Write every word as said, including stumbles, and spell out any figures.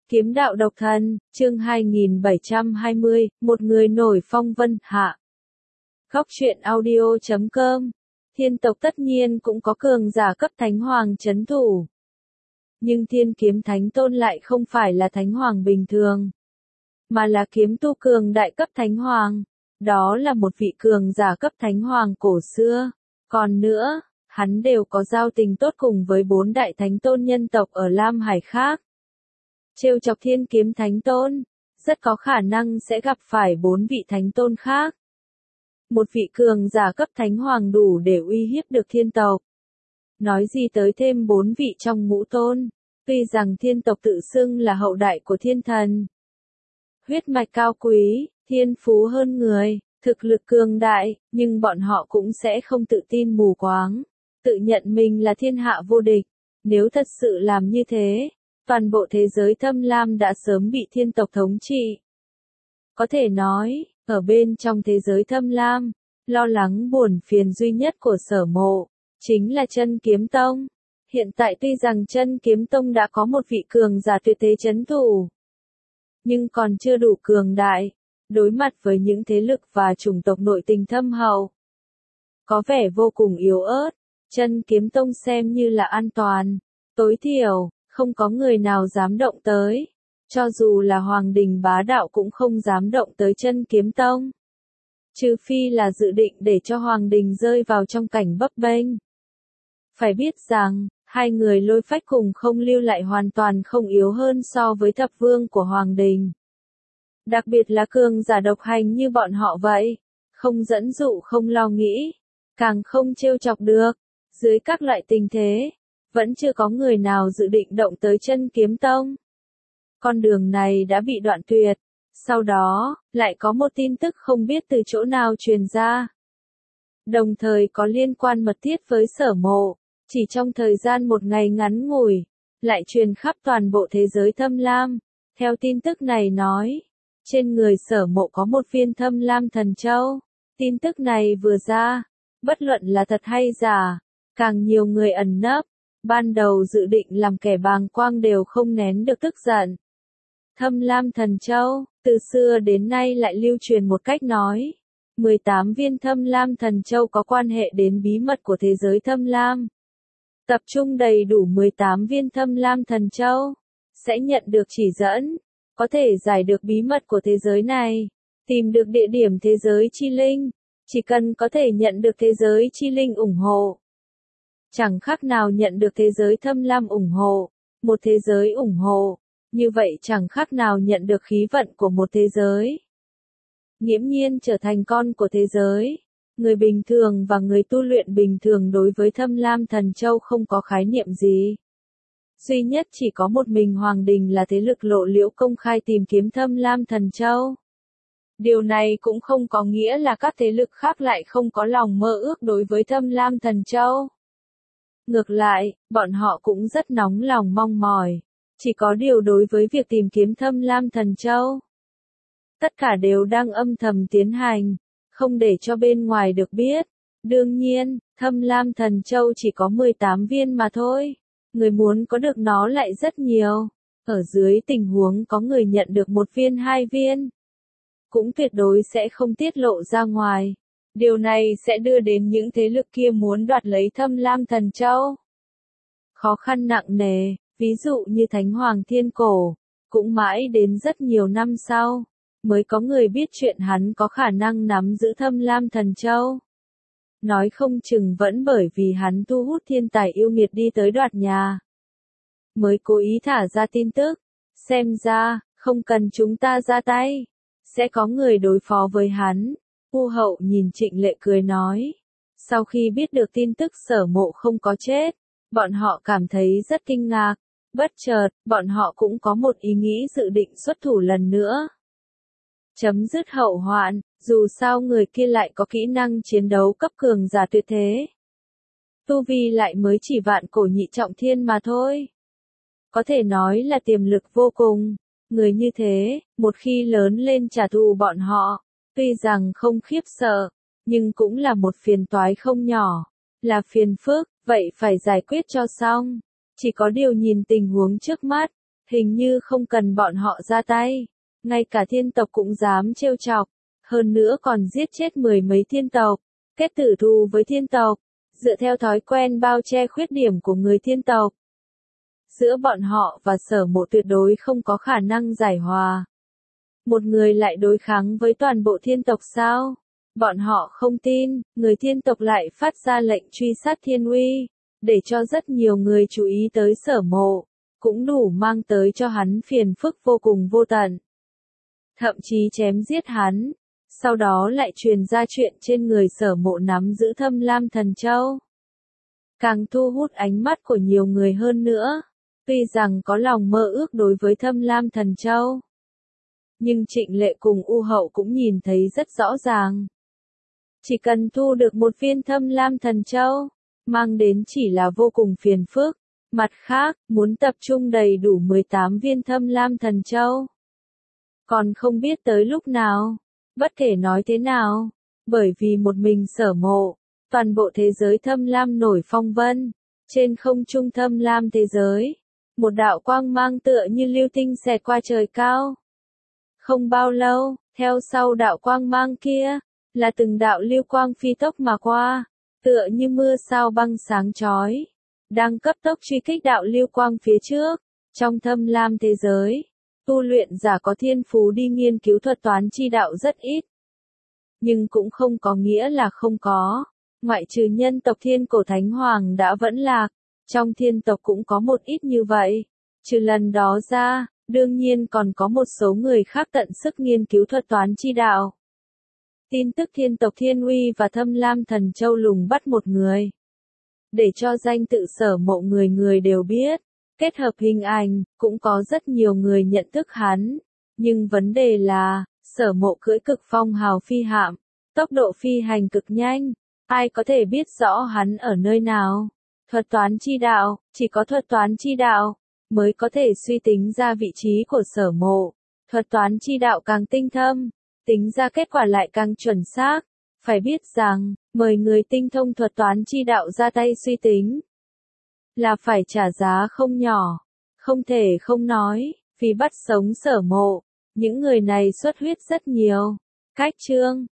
Kiếm đạo độc thân, chương hai nghìn bảy trăm hai mươi, một người nổi phong vân hạ. Góc truyện audio chấm com. Thiên tộc tất nhiên cũng có cường giả cấp thánh hoàng chấn thủ. Nhưng thiên kiếm thánh tôn lại không phải là thánh hoàng bình thường, mà là kiếm tu cường đại cấp thánh hoàng. Đó là một vị cường giả cấp thánh hoàng cổ xưa. Còn nữa, hắn đều có giao tình tốt cùng với bốn đại thánh tôn nhân tộc ở Lam Hải khác. Trêu chọc thiên kiếm thánh tôn, rất có khả năng sẽ gặp phải bốn vị thánh tôn khác. Một vị cường giả cấp thánh hoàng đủ để uy hiếp được thiên tộc. Nói gì tới thêm bốn vị trong ngũ tôn, tuy rằng thiên tộc tự xưng là hậu đại của thiên thần. Huyết mạch cao quý, thiên phú hơn người, thực lực cường đại, nhưng bọn họ cũng sẽ không tự tin mù quáng, tự nhận mình là thiên hạ vô địch. Nếu thật sự làm như thế, toàn bộ thế giới Thâm Lam đã sớm bị thiên tộc thống trị. Có thể nói, ở bên trong thế giới Thâm Lam, lo lắng buồn phiền duy nhất của Sở Mộ, chính là Chân Kiếm Tông. Hiện tại tuy rằng Chân Kiếm Tông đã có một vị cường giả tuyệt thế chấn thủ, nhưng còn chưa đủ cường đại, đối mặt với những thế lực và chủng tộc nội tình thâm hậu. Có vẻ vô cùng yếu ớt, Chân Kiếm Tông xem như là an toàn, tối thiểu không có người nào dám động tới, cho dù là Hoàng Đình bá đạo cũng không dám động tới Chân Kiếm Tông. Trừ phi là dự định để cho Hoàng Đình rơi vào trong cảnh bấp bênh. Phải biết rằng, hai người Lôi Phách cùng Không Lưu lại hoàn toàn không yếu hơn so với thập vương của Hoàng Đình. Đặc biệt là cường giả độc hành như bọn họ vậy, không dẫn dụ không lo nghĩ, càng không trêu chọc được. Dưới các loại tình thế, vẫn chưa có người nào dự định động tới Chân Kiếm Tông. Con đường này đã bị đoạn tuyệt. Sau đó, lại có một tin tức không biết từ chỗ nào truyền ra. Đồng thời có liên quan mật thiết với Sở Mộ, chỉ trong thời gian một ngày ngắn ngủi, lại truyền khắp toàn bộ thế giới Thâm Lam. Theo tin tức này nói, trên người Sở Mộ có một viên Thâm Lam Thần Châu. Tin tức này vừa ra, bất luận là thật hay giả, càng nhiều người ẩn nấp, ban đầu dự định làm kẻ bàng quang đều không nén được tức giận. Thâm Lam Thần Châu, từ xưa đến nay lại lưu truyền một cách nói, mười tám viên Thâm Lam Thần Châu có quan hệ đến bí mật của thế giới Thâm Lam. Tập trung đầy đủ mười tám viên Thâm Lam Thần Châu, sẽ nhận được chỉ dẫn, có thể giải được bí mật của thế giới này, tìm được địa điểm thế giới chi linh, chỉ cần có thể nhận được thế giới chi linh ủng hộ. Chẳng khác nào nhận được thế giới Thâm Lam ủng hộ, một thế giới ủng hộ, như vậy chẳng khác nào nhận được khí vận của một thế giới. Nghiễm nhiên trở thành con của thế giới. Người bình thường và người tu luyện bình thường đối với Thâm Lam Thần Châu không có khái niệm gì. Duy nhất chỉ có một mình Hoàng Đình là thế lực lộ liễu công khai tìm kiếm Thâm Lam Thần Châu. Điều này cũng không có nghĩa là các thế lực khác lại không có lòng mơ ước đối với Thâm Lam Thần Châu. Ngược lại, bọn họ cũng rất nóng lòng mong mỏi. Chỉ có điều đối với việc tìm kiếm Thâm Lam Thần Châu, tất cả đều đang âm thầm tiến hành, không để cho bên ngoài được biết. Đương nhiên, Thâm Lam Thần Châu chỉ có mười tám viên mà thôi. Người muốn có được nó lại rất nhiều. Ở dưới tình huống có người nhận được một viên hai viên, cũng tuyệt đối sẽ không tiết lộ ra ngoài. Điều này sẽ đưa đến những thế lực kia muốn đoạt lấy Thâm Lam Thần Châu khó khăn nặng nề. Ví dụ như Thánh Hoàng Thiên Cổ, cũng mãi đến rất nhiều năm sau, mới có người biết chuyện hắn có khả năng nắm giữ Thâm Lam Thần Châu. Nói không chừng vẫn bởi vì hắn thu hút thiên tài yêu nghiệt đi tới đoạt nhà, mới cố ý thả ra tin tức. Xem ra, không cần chúng ta ra tay, sẽ có người đối phó với hắn. Vu Hậu nhìn Trịnh Lệ cười nói. Sau khi biết được tin tức Sở Mộ không có chết, bọn họ cảm thấy rất kinh ngạc. Bất chợt, bọn họ cũng có một ý nghĩ dự định xuất thủ lần nữa. Chấm dứt hậu hoạn, dù sao người kia lại có kỹ năng chiến đấu cấp cường giả tuyệt thế. Tu vi lại mới chỉ vạn cổ nhị trọng thiên mà thôi. Có thể nói là tiềm lực vô cùng. Người như thế, một khi lớn lên trả thù bọn họ, tuy rằng không khiếp sợ, nhưng cũng là một phiền toái không nhỏ. Là phiền phức, vậy phải giải quyết cho xong. Chỉ có điều nhìn tình huống trước mắt, Hình như không cần bọn họ ra tay, ngay cả thiên tộc cũng dám trêu chọc, hơn nữa còn giết chết mười mấy thiên tộc, kết tử thù với thiên tộc, dựa theo thói quen bao che khuyết điểm của người thiên tộc. Giữa bọn họ và Sở Mộ tuyệt đối không có khả năng giải hòa. Một người lại đối kháng với toàn bộ thiên tộc sao? Bọn họ không tin, người thiên tộc lại phát ra lệnh truy sát Thiên Uy, để cho rất nhiều người chú ý tới Sở Mộ, cũng đủ mang tới cho hắn phiền phức vô cùng vô tận. Thậm chí chém giết hắn, sau đó lại truyền ra chuyện trên người Sở Mộ nắm giữ Thâm Lam Thần Châu. Càng thu hút ánh mắt của nhiều người hơn nữa, tuy rằng có lòng mơ ước đối với Thâm Lam Thần Châu. Nhưng Trịnh Lệ cùng U Hậu cũng nhìn thấy rất rõ ràng. Chỉ cần thu được một viên Thâm Lam Thần Châu, mang đến chỉ là vô cùng phiền phức. Mặt khác, muốn tập trung đầy đủ mười tám viên Thâm Lam Thần Châu. Còn không biết tới lúc nào, bất kể nói thế nào, bởi vì một mình Sở Mộ, toàn bộ thế giới Thâm Lam nổi phong vân, trên không trung Thâm Lam thế giới, một đạo quang mang tựa như lưu tinh xẹt qua trời cao. Không bao lâu, theo sau đạo quang mang kia, là từng đạo lưu quang phi tốc mà qua, tựa như mưa sao băng sáng chói, đang cấp tốc truy kích đạo lưu quang phía trước. Trong Thâm Lam thế giới, tu luyện giả có thiên phú đi nghiên cứu thuật toán chi đạo rất ít. Nhưng cũng không có nghĩa là không có, ngoại trừ nhân tộc Thiên Cổ Thánh Hoàng đã vẫn lạc, trong thiên tộc cũng có một ít như vậy. Trừ lần đó ra, đương nhiên còn có một số người khác tận sức nghiên cứu thuật toán chi đạo. Tin tức thiên tộc Thiên Uy và Thâm Lam Thần Châu lùng bắt một người. Để cho danh tự Sở Mộ người người đều biết, kết hợp hình ảnh, cũng có rất nhiều người nhận thức hắn. Nhưng vấn đề là, Sở Mộ cưỡi cực phong hào phi hạm, tốc độ phi hành cực nhanh, ai có thể biết rõ hắn ở nơi nào? Thuật toán chi đạo, chỉ có thuật toán chi đạo mới có thể suy tính ra vị trí của Sở Mộ. Thuật toán chi đạo càng tinh thâm, tính ra kết quả lại càng chuẩn xác. Phải biết rằng, mời người tinh thông thuật toán chi đạo ra tay suy tính, là phải trả giá không nhỏ. Không thể không nói, vì bắt sống Sở Mộ, những người này xuất huyết rất nhiều. Cách chương